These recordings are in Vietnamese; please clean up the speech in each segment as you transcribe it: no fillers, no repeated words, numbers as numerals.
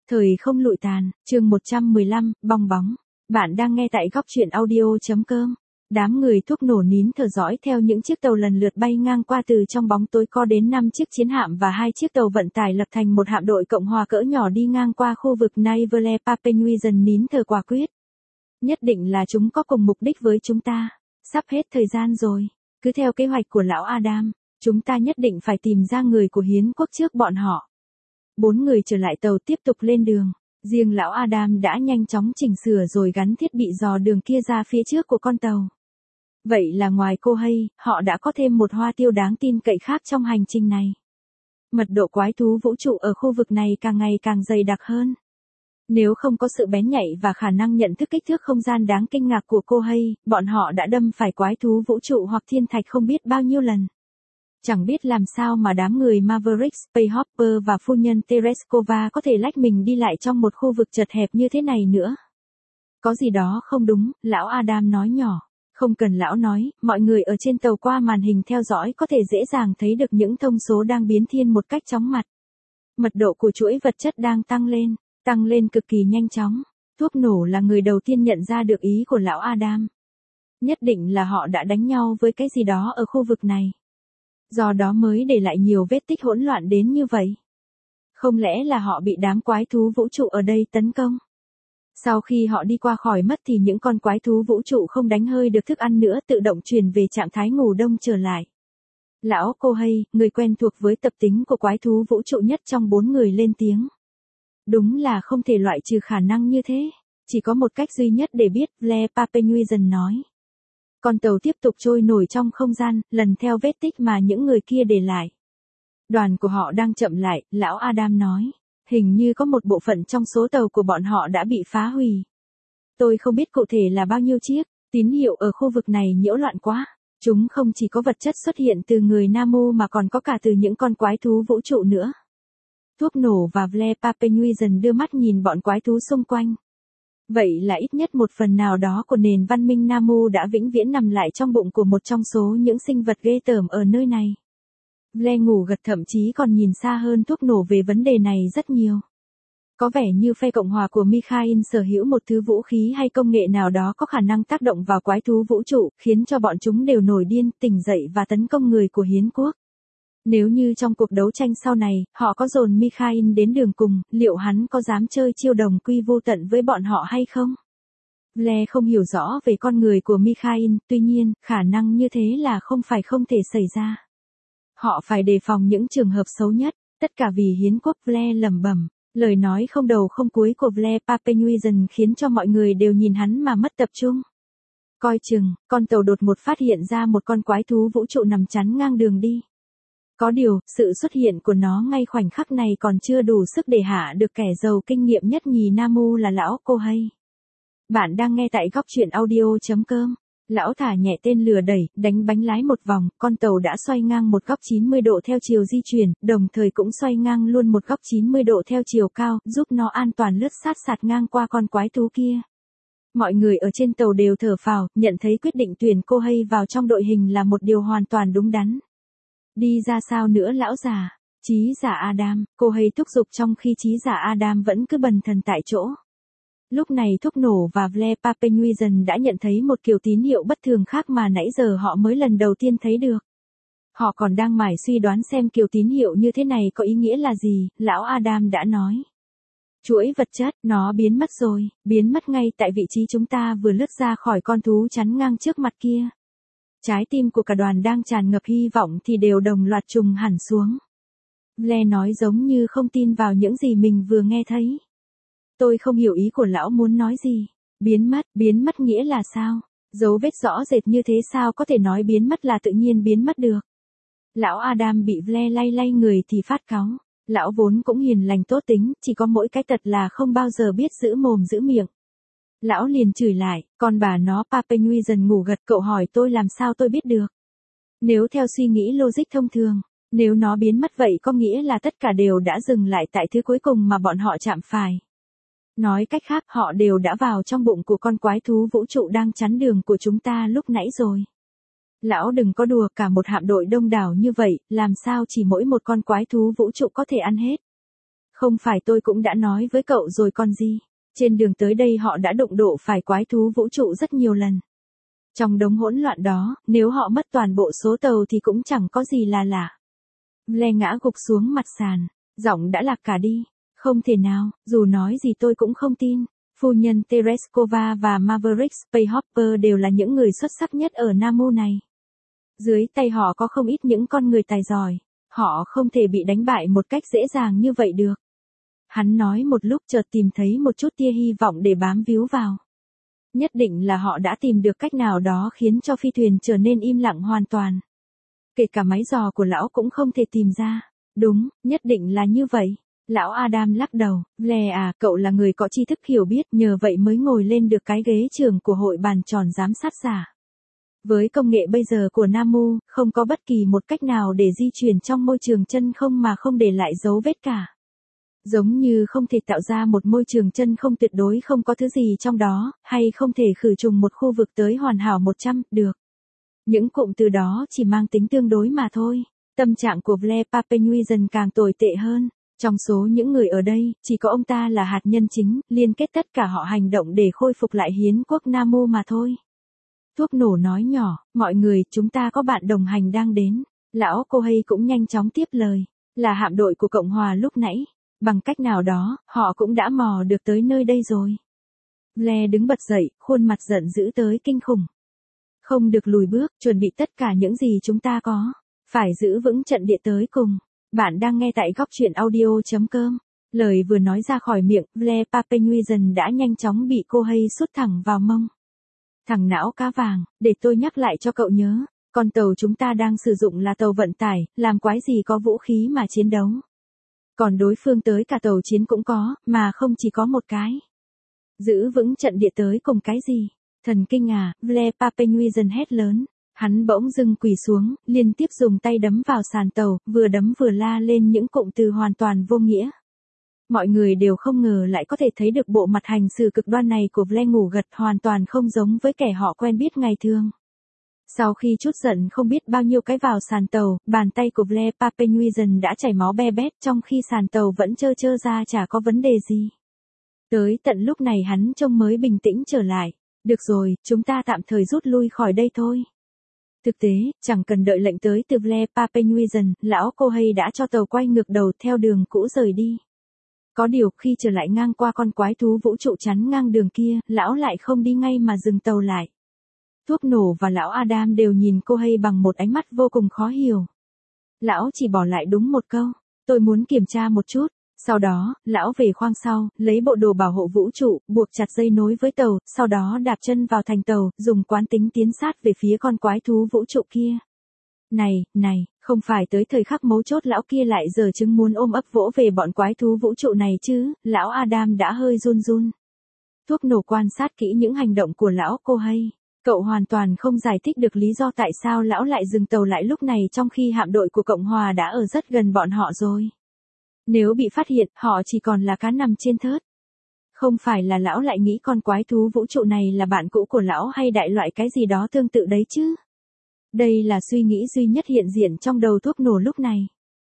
Thời không lụi tàn, chương 115, bong bóng. Bạn đang nghe tại góc truyện audio.com. Đám người thuốc nổ nín thở dõi theo những chiếc tàu lần lượt bay ngang qua từ trong bóng tối co đến 5 chiếc chiến hạm và 2 chiếc tàu vận tải lập thành một hạm đội Cộng hòa cỡ nhỏ đi ngang qua khu vực Naivele Papua dần nín thở quả quyết. Nhất định là chúng có cùng mục đích với chúng ta. Sắp hết thời gian rồi. Cứ theo kế hoạch của lão Adam, chúng ta nhất định phải tìm ra người của hiến quốc trước bọn họ. 4 người trở lại tàu tiếp tục lên đường. Riêng lão Adam đã nhanh chóng chỉnh sửa rồi gắn thiết bị dò đường kia ra phía trước của con tàu. Vậy là ngoài cô hay, họ đã có thêm một hoa tiêu đáng tin cậy khác trong hành trình này. Mật độ quái thú vũ trụ ở khu vực này càng ngày càng dày đặc hơn. Nếu không có sự bén nhạy và khả năng nhận thức kích thước không gian đáng kinh ngạc của cô hay, bọn họ đã đâm phải quái thú vũ trụ hoặc thiên thạch không biết bao nhiêu lần. Chẳng biết làm sao mà đám người Maverick, Spacehopper và phu nhân Tereskova có thể lách mình đi lại trong một khu vực chật hẹp như thế này nữa. Có gì đó không đúng, lão Adam nói nhỏ. Không cần lão nói, mọi người ở trên tàu qua màn hình theo dõi có thể dễ dàng thấy được những thông số đang biến thiên một cách chóng mặt. Mật độ của chuỗi vật chất đang tăng lên cực kỳ nhanh chóng. Thuốc nổ là người đầu tiên nhận ra được ý của lão Adam. Nhất định là họ đã đánh nhau với cái gì đó ở khu vực này. Do đó mới để lại nhiều vết tích hỗn loạn đến như vậy. Không lẽ là họ bị đám quái thú vũ trụ ở đây tấn công? Sau khi họ đi qua khỏi mất thì những con quái thú vũ trụ không đánh hơi được thức ăn nữa tự động chuyển về trạng thái ngủ đông trở lại. Lão cô hay, người quen thuộc với tập tính của quái thú vũ trụ nhất trong 4 người lên tiếng. Đúng là không thể loại trừ khả năng như thế. Chỉ có một cách duy nhất để biết, Le Papenuizen nói. Con tàu tiếp tục trôi nổi trong không gian, lần theo vết tích mà những người kia để lại. Đoàn của họ đang chậm lại, lão Adam nói. Hình như có một bộ phận trong số tàu của bọn họ đã bị phá hủy. Tôi không biết cụ thể là bao nhiêu chiếc, tín hiệu ở khu vực này nhiễu loạn quá. Chúng không chỉ có vật chất xuất hiện từ người Namu mà còn có cả từ những con quái thú vũ trụ nữa. Thuốc nổ và Le Papenuizen đưa mắt nhìn bọn quái thú xung quanh. Vậy là ít nhất một phần nào đó của nền văn minh Namu đã vĩnh viễn nằm lại trong bụng của một trong số những sinh vật ghê tởm ở nơi này. Le ngủ gật thậm chí còn nhìn xa hơn thuốc nổ về vấn đề này rất nhiều. Có vẻ như phe Cộng hòa của Mikhail sở hữu một thứ vũ khí hay công nghệ nào đó có khả năng tác động vào quái thú vũ trụ, khiến cho bọn chúng đều nổi điên, tỉnh dậy và tấn công người của hiến quốc. Nếu như trong cuộc đấu tranh sau này, họ có dồn Mikhail đến đường cùng, liệu hắn có dám chơi chiêu đồng quy vô tận với bọn họ hay không? Le không hiểu rõ về con người của Mikhail, tuy nhiên, khả năng như thế là không thể xảy ra. Họ phải đề phòng những trường hợp xấu nhất, tất cả vì hiến quốc. Le lẩm bẩm, lời nói không đầu không cuối của Le Papenuizen khiến cho mọi người đều nhìn hắn mà mất tập trung. Coi chừng, con tàu đột một phát hiện ra một con quái thú vũ trụ nằm chắn ngang đường đi. Có điều, sự xuất hiện của nó ngay khoảnh khắc này còn chưa đủ sức để hạ được kẻ giàu kinh nghiệm nhất nhì Namu là lão cô hay. Bạn đang nghe tại góc truyện audio.com. Lão thả nhẹ tên lửa đẩy, đánh bánh lái một vòng, con tàu đã xoay ngang một góc 90 độ theo chiều di chuyển, đồng thời cũng xoay ngang luôn một góc 90 độ theo chiều cao, giúp nó an toàn lướt sạt ngang qua con quái thú kia. Mọi người ở trên tàu đều thở phào, nhận thấy quyết định tuyển cô hay vào trong đội hình là một điều hoàn toàn đúng đắn. Đi ra sao nữa lão già? Trí giả Adam, cô hay thúc giục trong khi trí giả Adam vẫn cứ bần thần tại chỗ. Lúc này thuốc nổ và Le Papenuizen đã nhận thấy một kiểu tín hiệu bất thường khác mà nãy giờ họ mới lần đầu tiên thấy được. Họ còn đang mải suy đoán xem kiểu tín hiệu như thế này có ý nghĩa là gì, lão Adam đã nói. Chuỗi vật chất, nó biến mất rồi, biến mất ngay tại vị trí chúng ta vừa lướt ra khỏi con thú chắn ngang trước mặt kia. Trái tim của cả đoàn đang tràn ngập hy vọng thì đều đồng loạt trùng hẳn xuống. Le nói giống như không tin vào những gì mình vừa nghe thấy. Tôi không hiểu ý của lão muốn nói gì. Biến mất nghĩa là sao? Dấu vết rõ rệt như thế sao có thể nói biến mất là tự nhiên biến mất được? Lão Adam bị Le lay người thì phát cáu. Lão vốn cũng hiền lành tốt tính, chỉ có mỗi cái tật là không bao giờ biết giữ mồm giữ miệng. Lão liền chửi lại, con bà nó. Papenuizen ngủ gật, cậu hỏi tôi làm sao tôi biết được. Nếu theo suy nghĩ logic thông thường, nếu nó biến mất vậy có nghĩa là tất cả đều đã dừng lại tại thứ cuối cùng mà bọn họ chạm phải. Nói cách khác, họ đều đã vào trong bụng của con quái thú vũ trụ đang chắn đường của chúng ta lúc nãy rồi. Lão đừng có đùa, cả một hạm đội đông đảo như vậy, làm sao chỉ mỗi một con quái thú vũ trụ có thể ăn hết. Không phải tôi cũng đã nói với cậu rồi còn gì. Trên đường tới đây họ đã đụng độ phải quái thú vũ trụ rất nhiều lần. Trong đống hỗn loạn đó, nếu họ mất toàn bộ số tàu thì cũng chẳng có gì là lạ. Blair ngã gục xuống mặt sàn, giọng đã lạc cả đi. Không thể nào, dù nói gì tôi cũng không tin. Phu nhân Tereskova và Maverick Spacehopper đều là những người xuất sắc nhất ở Namu này. Dưới tay họ có không ít những con người tài giỏi. Họ không thể bị đánh bại một cách dễ dàng như vậy được. Hắn nói một lúc chợt tìm thấy một chút tia hy vọng để bám víu vào. Nhất định là họ đã tìm được cách nào đó khiến cho phi thuyền trở nên im lặng hoàn toàn. Kể cả máy dò của lão cũng không thể tìm ra. Đúng, nhất định là như vậy. Lão Adam lắc đầu, Blair à, cậu là người có tri thức hiểu biết, nhờ vậy mới ngồi lên được cái ghế trưởng của hội bàn tròn giám sát giả. Với công nghệ bây giờ của Namu, không có bất kỳ một cách nào để di chuyển trong môi trường chân không mà không để lại dấu vết cả. Giống như không thể tạo ra một môi trường chân không tuyệt đối không có thứ gì trong đó, hay không thể khử trùng một khu vực tới hoàn hảo 100, được. Những cụm từ đó chỉ mang tính tương đối mà thôi. Tâm trạng của Blair Papenuizen càng tồi tệ hơn. Trong số những người ở đây, chỉ có ông ta là hạt nhân chính, liên kết tất cả họ hành động để khôi phục lại hiến quốc Namu mà thôi. Thuốc nổ nói nhỏ, mọi người, chúng ta có bạn đồng hành đang đến. Lão Kohei cũng nhanh chóng tiếp lời, là hạm đội của Cộng hòa lúc nãy. Bằng cách nào đó, họ cũng đã mò được tới nơi đây rồi. Blair đứng bật dậy, khuôn mặt giận dữ tới kinh khủng. Không được lùi bước, chuẩn bị tất cả những gì chúng ta có. Phải giữ vững trận địa tới cùng. Bạn đang nghe tại góc chuyện audio.com. Lời vừa nói ra khỏi miệng, Blair Papenuizen đã nhanh chóng bị Kohei sút thẳng vào mông. Thằng não cá vàng, để tôi nhắc lại cho cậu nhớ. Con tàu chúng ta đang sử dụng là tàu vận tải, làm quái gì có vũ khí mà chiến đấu. Còn đối phương tới cả tàu chiến cũng có, mà không chỉ có một cái. Giữ vững trận địa tới cùng cái gì? Thần kinh à, Blair Papenuizen hét lớn. Hắn bỗng dưng quỳ xuống, liên tiếp dùng tay đấm vào sàn tàu, vừa đấm vừa la lên những cụm từ hoàn toàn vô nghĩa. Mọi người đều không ngờ lại có thể thấy được bộ mặt hành xử cực đoan này của Blair ngủ gật hoàn toàn không giống với kẻ họ quen biết ngày thường. Sau khi trút giận không biết bao nhiêu cái vào sàn tàu, bàn tay của Blair Papenuizen đã chảy máu be bét trong khi sàn tàu vẫn trơ trơ ra chả có vấn đề gì. Tới tận lúc này hắn trông mới bình tĩnh trở lại. Được rồi, chúng ta tạm thời rút lui khỏi đây thôi. Thực tế, chẳng cần đợi lệnh tới từ Blair Papenuizen, lão Kohei đã cho tàu quay ngược đầu theo đường cũ rời đi. Có điều khi trở lại ngang qua con quái thú vũ trụ chắn ngang đường kia, lão lại không đi ngay mà dừng tàu lại. Thuốc nổ và lão Adam đều nhìn Kohei bằng một ánh mắt vô cùng khó hiểu. Lão chỉ bỏ lại đúng một câu, tôi muốn kiểm tra một chút. Sau đó, lão về khoang sau, lấy bộ đồ bảo hộ vũ trụ, buộc chặt dây nối với tàu, sau đó đạp chân vào thành tàu, dùng quán tính tiến sát về phía con quái thú vũ trụ kia. Này, không phải tới thời khắc mấu chốt lão kia lại giở chứng muốn ôm ấp vỗ về bọn quái thú vũ trụ này chứ, lão Adam đã hơi run run. Thuốc nổ quan sát kỹ những hành động của lão Kohei. Cậu hoàn toàn không giải thích được lý do tại sao lão lại dừng tàu lại lúc này trong khi hạm đội của Cộng hòa đã ở rất gần bọn họ rồi. Nếu bị phát hiện, họ chỉ còn là cá nằm trên thớt. Không phải là lão lại nghĩ con quái thú vũ trụ này là bạn cũ của lão hay đại loại cái gì đó tương tự đấy chứ. Đây là suy nghĩ duy nhất hiện diện trong đầu thuốc nổ lúc này.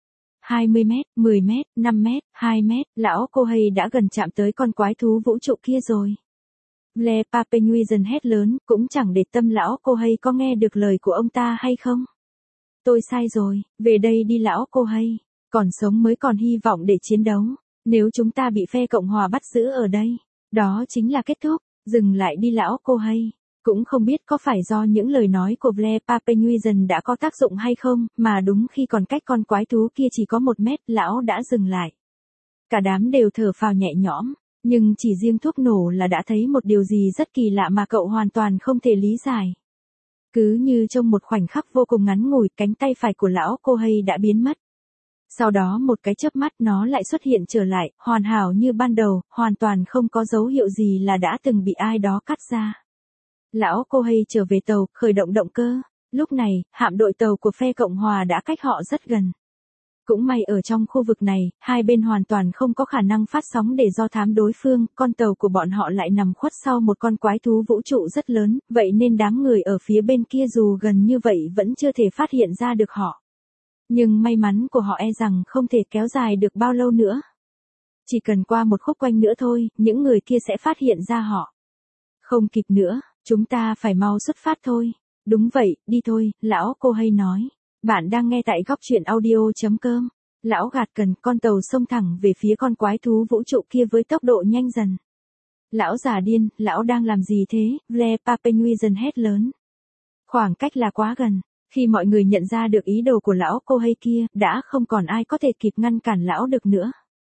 20 mét, 10 mét, 5 mét, 2 mét, lão Kohei đã gần chạm tới con quái thú vũ trụ kia rồi. Blair Papenuizen hét lớn, cũng chẳng để tâm lão Kohei có nghe được lời của ông ta hay không. Tôi sai rồi, về đây đi lão Kohei. Còn sống mới còn hy vọng để chiến đấu. Nếu chúng ta bị phe Cộng hòa bắt giữ ở đây, đó chính là kết thúc. Dừng lại đi lão Kohei. Cũng không biết có phải do những lời nói của Blair Papenuizen đã có tác dụng hay không, mà đúng khi còn cách con quái thú kia chỉ có 1 mét, lão đã dừng lại. Cả đám đều thở phào nhẹ nhõm, nhưng chỉ riêng thuốc nổ là đã thấy một điều gì rất kỳ lạ mà cậu hoàn toàn không thể lý giải. Cứ như trong một khoảnh khắc vô cùng ngắn ngủi, cánh tay phải của lão Kohei đã biến mất. Sau đó một cái chớp mắt nó lại xuất hiện trở lại, hoàn hảo như ban đầu, hoàn toàn không có dấu hiệu gì là đã từng bị ai đó cắt ra. Lão Kohei trở về tàu, khởi động động cơ. Lúc này, hạm đội tàu của phe Cộng hòa đã cách họ rất gần. Cũng may ở trong khu vực này, hai bên hoàn toàn không có khả năng phát sóng để do thám đối phương, con tàu của bọn họ lại nằm khuất sau một con quái thú vũ trụ rất lớn, vậy nên đám người ở phía bên kia dù gần như vậy vẫn chưa thể phát hiện ra được họ. Nhưng may mắn của họ e rằng không thể kéo dài được bao lâu nữa. Chỉ cần qua một khúc quanh nữa thôi, những người kia sẽ phát hiện ra họ. Không kịp nữa, chúng ta phải mau xuất phát thôi. Đúng vậy, đi thôi, lão cô hay nói. Bạn đang nghe tại góc truyện audio.com. Lão gạt cần, con tàu xông thẳng về phía con quái thú vũ trụ kia với tốc độ nhanh dần. Lão già điên, lão đang làm gì thế? Blair Papenhuisen hét lớn. Khoảng cách là quá gần. Khi mọi người nhận ra được ý đồ của lão cô hay kia, đã không còn ai có thể kịp ngăn cản lão được nữa.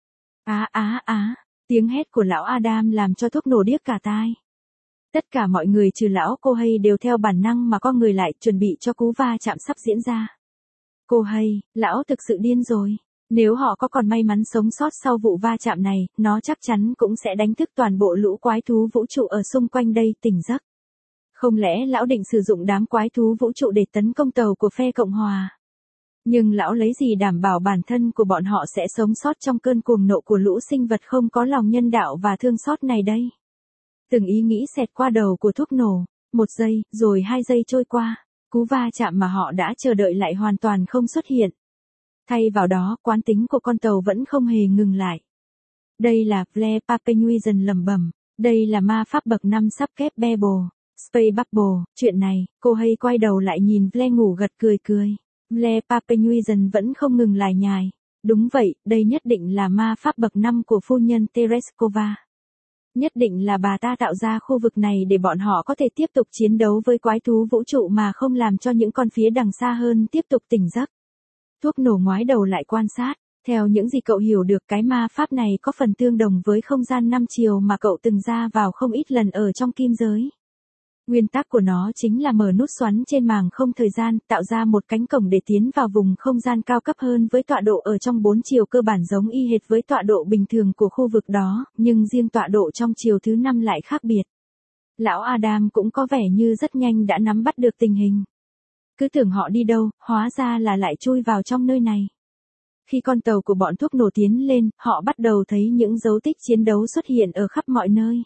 Tiếng hét của lão Adam làm cho thuốc nổ điếc cả tai. Tất cả mọi người trừ lão cô hay đều theo bản năng mà con người lại chuẩn bị cho cú va chạm sắp diễn ra. Cô hay, lão thực sự điên rồi. Nếu họ có còn may mắn sống sót sau vụ va chạm này, nó chắc chắn cũng sẽ đánh thức toàn bộ lũ quái thú vũ trụ ở xung quanh đây tỉnh giấc. Không lẽ lão định sử dụng đám quái thú vũ trụ để tấn công tàu của phe Cộng Hòa? Nhưng lão lấy gì đảm bảo bản thân của bọn họ sẽ sống sót trong cơn cuồng nộ của lũ sinh vật không có lòng nhân đạo và thương xót này đây? Từng ý nghĩ xẹt qua đầu của thuốc nổ, 1 giây, rồi 2 giây trôi qua, cú va chạm mà họ đã chờ đợi lại hoàn toàn không xuất hiện. Thay vào đó, quán tính của con tàu vẫn không hề ngừng lại. Đây là Blair Papenhuisen lẩm bẩm, đây là ma pháp bậc 5 sắp kép Babel, Space Bubble, chuyện này, cô hay quay đầu lại nhìn Blair ngủ gật cười. Blair Papenhuisen vẫn không ngừng lải nhải. Đúng vậy, đây nhất định là ma pháp bậc 5 của phu nhân Tereskova. Nhất định là bà ta tạo ra khu vực này để bọn họ có thể tiếp tục chiến đấu với quái thú vũ trụ mà không làm cho những con phía đằng xa hơn tiếp tục tỉnh giấc. Thuốc nổ ngoái đầu lại quan sát. Theo những gì cậu hiểu được, cái ma pháp này có phần tương đồng với không gian 5 chiều mà cậu từng ra vào không ít lần ở trong kim giới. Nguyên tắc của nó chính là mở nút xoắn trên màng không thời gian, tạo ra một cánh cổng để tiến vào vùng không gian cao cấp hơn với tọa độ ở trong 4 chiều cơ bản giống y hệt với tọa độ bình thường của khu vực đó, nhưng riêng tọa độ trong chiều thứ 5 lại khác biệt. Lão Adam cũng có vẻ như rất nhanh đã nắm bắt được tình hình. Cứ tưởng họ đi đâu, hóa ra là lại chui vào trong nơi này. Khi con tàu của bọn thuốc nổ tiến lên, họ bắt đầu thấy những dấu tích chiến đấu xuất hiện ở khắp mọi nơi.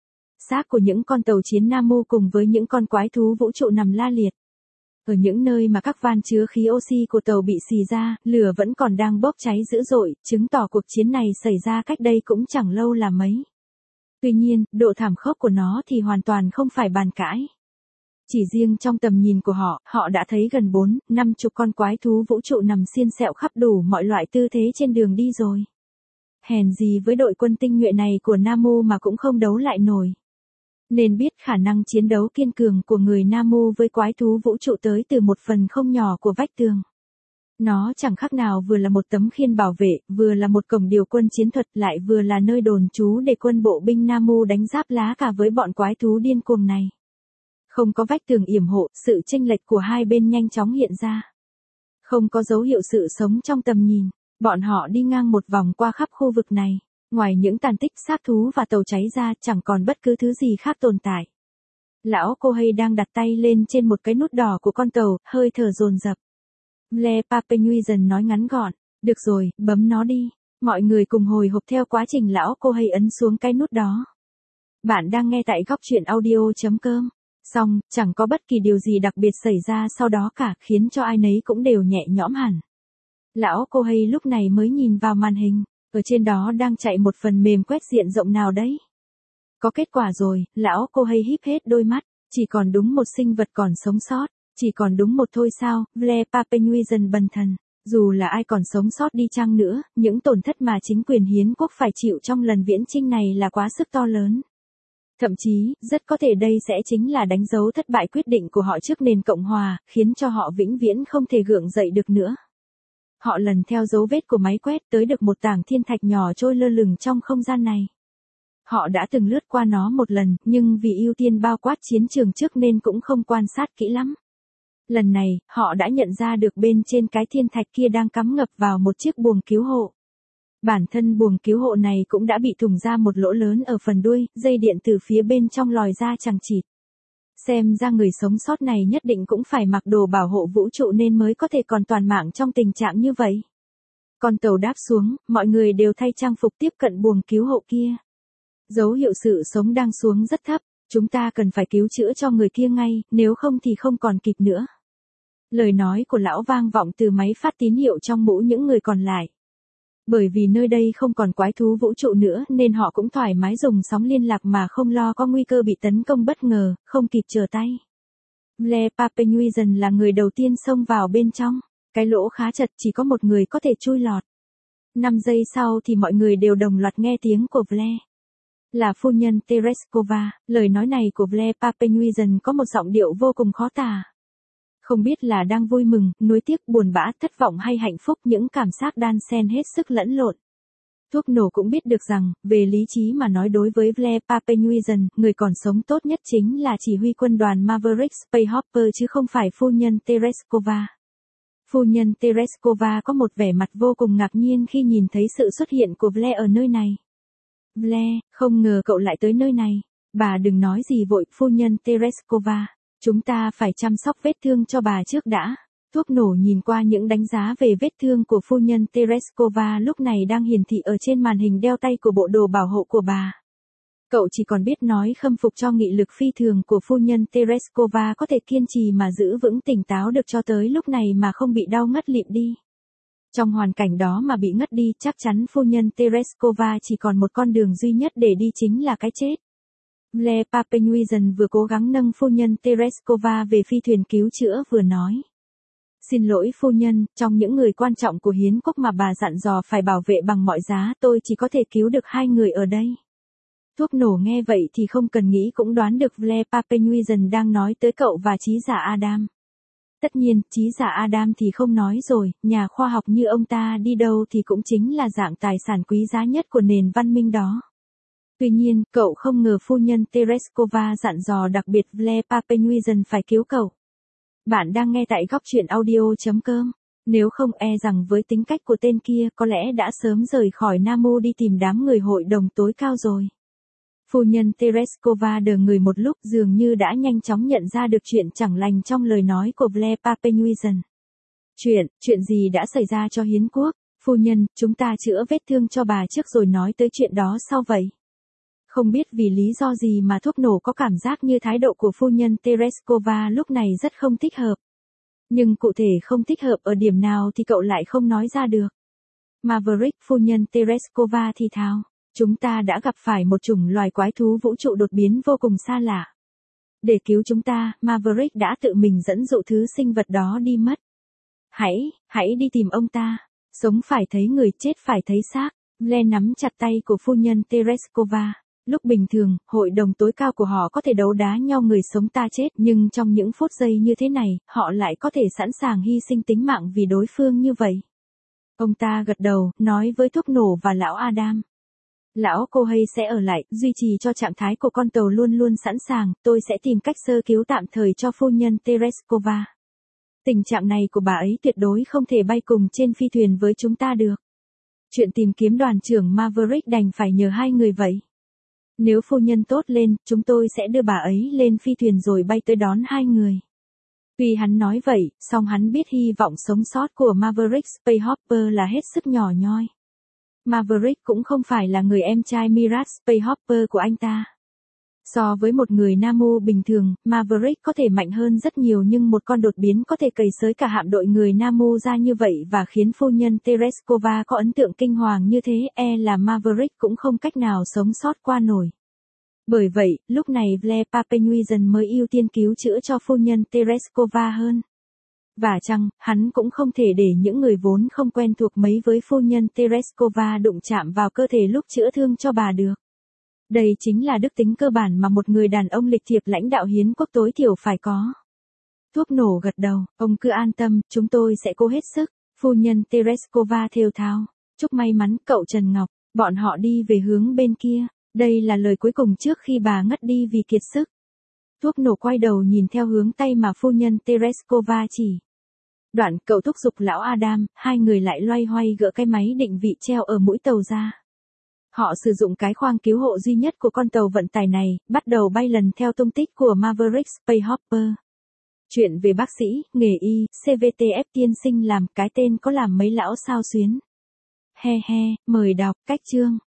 Xác của những con tàu chiến Nam Mô cùng với những con quái thú vũ trụ nằm la liệt. Ở những nơi mà các van chứa khí oxy của tàu bị xì ra, lửa vẫn còn đang bốc cháy dữ dội, chứng tỏ cuộc chiến này xảy ra cách đây cũng chẳng lâu là mấy. Tuy nhiên, độ thảm khốc của nó thì hoàn toàn không phải bàn cãi. Chỉ riêng trong tầm nhìn của họ đã thấy gần 4-50 con quái thú vũ trụ nằm xiên xẹo khắp đủ mọi loại tư thế trên đường đi rồi. Hèn gì với đội quân tinh nhuệ này của Nam Mô mà cũng không đấu lại nổi. Nên biết khả năng chiến đấu kiên cường của người Nam Mô với quái thú vũ trụ tới từ một phần không nhỏ của vách tường. Nó chẳng khác nào vừa là một tấm khiên bảo vệ, vừa là một cổng điều quân chiến thuật, lại vừa là nơi đồn trú để quân bộ binh Nam Mô đánh giáp lá cả với bọn quái thú điên cuồng này. Không có vách tường yểm hộ, sự chênh lệch của hai bên nhanh chóng hiện ra. Không có dấu hiệu sự sống trong tầm nhìn, bọn họ đi ngang một vòng qua khắp khu vực này. Ngoài những tàn tích xác thú và tàu cháy ra, chẳng còn bất cứ thứ gì khác tồn tại. Lão cô hay đang đặt tay lên trên một cái nút đỏ của con tàu, hơi thở dồn dập. Blair Papenhuisen nói ngắn gọn, được rồi, bấm nó đi. Mọi người cùng hồi hộp theo quá trình lão cô hay ấn xuống cái nút đó. Bạn đang nghe tại góc truyện audio.com. Xong, chẳng có bất kỳ điều gì đặc biệt xảy ra sau đó cả, khiến cho ai nấy cũng đều nhẹ nhõm hẳn. Lão cô hay lúc này mới nhìn vào màn hình. Ở trên đó đang chạy một phần mềm quét diện rộng nào đấy. Có kết quả rồi, lão cô hay híp hết đôi mắt, chỉ còn đúng một sinh vật còn sống sót, chỉ còn đúng một thôi sao, Blair Papenhuisen bần thần. Dù là ai còn sống sót đi chăng nữa, những tổn thất mà chính quyền hiến quốc phải chịu trong lần viễn chinh này là quá sức to lớn. Thậm chí, rất có thể đây sẽ chính là đánh dấu thất bại quyết định của họ trước nền Cộng Hòa, khiến cho họ vĩnh viễn không thể gượng dậy được nữa. Họ lần theo dấu vết của máy quét tới được một tảng thiên thạch nhỏ trôi lơ lửng trong không gian này. Họ đã từng lướt qua nó một lần, nhưng vì ưu tiên bao quát chiến trường trước nên cũng không quan sát kỹ lắm. Lần này, họ đã nhận ra được bên trên cái thiên thạch kia đang cắm ngập vào một chiếc buồng cứu hộ. Bản thân buồng cứu hộ này cũng đã bị thủng ra một lỗ lớn ở phần đuôi, dây điện từ phía bên trong lòi ra chằng chịt. Xem ra người sống sót này nhất định cũng phải mặc đồ bảo hộ vũ trụ nên mới có thể còn toàn mạng trong tình trạng như vậy. Con tàu đáp xuống, mọi người đều thay trang phục tiếp cận buồng cứu hộ kia. Dấu hiệu sự sống đang xuống rất thấp, chúng ta cần phải cứu chữa cho người kia ngay, nếu không thì không còn kịp nữa. Lời nói của lão vang vọng từ máy phát tín hiệu trong mũ những người còn lại. Bởi vì nơi đây không còn quái thú vũ trụ nữa nên họ cũng thoải mái dùng sóng liên lạc mà không lo có nguy cơ bị tấn công bất ngờ, không kịp trở tay. Blair Papenuizen là người đầu tiên xông vào bên trong. Cái lỗ khá chật, chỉ có một người có thể chui lọt. 5 giây sau thì mọi người đều đồng loạt nghe tiếng của Blair. Là phu nhân Tereskova, lời nói này của Blair Papenuizen có một giọng điệu vô cùng khó tả. Không biết là đang vui mừng, nuối tiếc, buồn bã, thất vọng hay hạnh phúc, những cảm giác đan xen hết sức lẫn lộn. Thuốc nổ cũng biết được rằng, về lý trí mà nói đối với Blair Papenuizen, người còn sống tốt nhất chính là chỉ huy quân đoàn Maverick Spacehopper chứ không phải phu nhân Tereskova. Phu nhân Tereskova có một vẻ mặt vô cùng ngạc nhiên khi nhìn thấy sự xuất hiện của Blair ở nơi này. Blair, không ngờ cậu lại tới nơi này. Bà đừng nói gì vội, phu nhân Tereskova. Chúng ta phải chăm sóc vết thương cho bà trước đã. Thuốc nổ nhìn qua những đánh giá về vết thương của phu nhân Tereskova lúc này đang hiển thị ở trên màn hình đeo tay của bộ đồ bảo hộ của bà. Cậu chỉ còn biết nói khâm phục cho nghị lực phi thường của phu nhân Tereskova có thể kiên trì mà giữ vững tỉnh táo được cho tới lúc này mà không bị đau ngất lịm đi. Trong hoàn cảnh đó mà bị ngất đi, chắc chắn phu nhân Tereskova chỉ còn một con đường duy nhất để đi, chính là cái chết. Blair Papenuizen vừa cố gắng nâng phu nhân Tereskova về phi thuyền cứu chữa vừa nói. Xin lỗi phu nhân, trong những người quan trọng của hiến quốc mà bà dặn dò phải bảo vệ bằng mọi giá, tôi chỉ có thể cứu được 2 người ở đây. Thuốc nổ nghe vậy thì không cần nghĩ cũng đoán được Blair Papenuizen đang nói tới cậu và trí giả Adam. Tất nhiên, trí giả Adam thì không nói rồi, nhà khoa học như ông ta đi đâu thì cũng chính là dạng tài sản quý giá nhất của nền văn minh đó. Tuy nhiên, cậu không ngờ phu nhân Tereskova dặn dò đặc biệt Blair Papenuizen phải cứu cậu. Bạn đang nghe tại góc truyện audio.com. Nếu không e rằng với tính cách của tên kia có lẽ đã sớm rời khỏi Namu đi tìm đám người hội đồng tối cao rồi. Phu nhân Tereskova đờ người một lúc, dường như đã nhanh chóng nhận ra được chuyện chẳng lành trong lời nói của Blair Papenuizen. Chuyện gì đã xảy ra cho hiến quốc? Phu nhân, chúng ta chữa vết thương cho bà trước rồi nói tới chuyện đó sau vậy. Không biết vì lý do gì mà thuốc nổ có cảm giác như thái độ của phu nhân Tereskova lúc này rất không thích hợp. Nhưng cụ thể không thích hợp ở điểm nào thì cậu lại không nói ra được. Maverick, phu nhân Tereskova thì thào. Chúng ta đã gặp phải một chủng loài quái thú vũ trụ đột biến vô cùng xa lạ. Để cứu chúng ta, Maverick đã tự mình dẫn dụ thứ sinh vật đó đi mất. Hãy đi tìm ông ta. Sống phải thấy người, chết phải thấy xác. Blair nắm chặt tay của phu nhân Tereskova. Lúc bình thường, hội đồng tối cao của họ có thể đấu đá nhau người sống ta chết, nhưng trong những phút giây như thế này, họ lại có thể sẵn sàng hy sinh tính mạng vì đối phương như vậy. Ông ta gật đầu, nói với thuốc nổ và lão Adam. Lão Kohei sẽ ở lại, duy trì cho trạng thái của con tàu luôn luôn sẵn sàng, tôi sẽ tìm cách sơ cứu tạm thời cho phu nhân Tereskova. Tình trạng này của bà ấy tuyệt đối không thể bay cùng trên phi thuyền với chúng ta được. Chuyện tìm kiếm đoàn trưởng Maverick đành phải nhờ 2 người vậy. Nếu phu nhân tốt lên, chúng tôi sẽ đưa bà ấy lên phi thuyền rồi bay tới đón 2 người. Tuy hắn nói vậy, song hắn biết hy vọng sống sót của Maverick Spacehopper là hết sức nhỏ nhoi. Maverick cũng không phải là người em trai Mirage Spacehopper của anh ta. So với một người Namu bình thường, Maverick có thể mạnh hơn rất nhiều, nhưng một con đột biến có thể cày xới cả hạm đội người Namu ra như vậy và khiến phu nhân Tereskova có ấn tượng kinh hoàng như thế, e là Maverick cũng không cách nào sống sót qua nổi. Bởi vậy, lúc này Blair Papenuizen mới ưu tiên cứu chữa cho phu nhân Tereskova hơn. Và chăng, hắn cũng không thể để những người vốn không quen thuộc mấy với phu nhân Tereskova đụng chạm vào cơ thể lúc chữa thương cho bà được. Đây chính là đức tính cơ bản mà một người đàn ông lịch thiệp lãnh đạo hiến quốc tối thiểu phải có. Thuốc nổ gật đầu, ông cứ an tâm, chúng tôi sẽ cố hết sức. Phu nhân Tereskova thều thào. Chúc may mắn cậu Trần Ngọc. Bọn họ đi về hướng bên kia. Đây là lời cuối cùng trước khi bà ngất đi vì kiệt sức. Thuốc nổ quay đầu nhìn theo hướng tay mà phu nhân Tereskova chỉ. Đoạn cậu thúc giục lão Adam, 2 người lại loay hoay gỡ cái máy định vị treo ở mũi tàu ra. Họ sử dụng cái khoang cứu hộ duy nhất của con tàu vận tải này, bắt đầu bay lần theo tung tích của Maverick Spacehopper. Chuyện về bác sĩ, nghề y, CVTF tiên sinh làm, cái tên có làm mấy lão sao xuyến. He he, mời đọc, cách chương.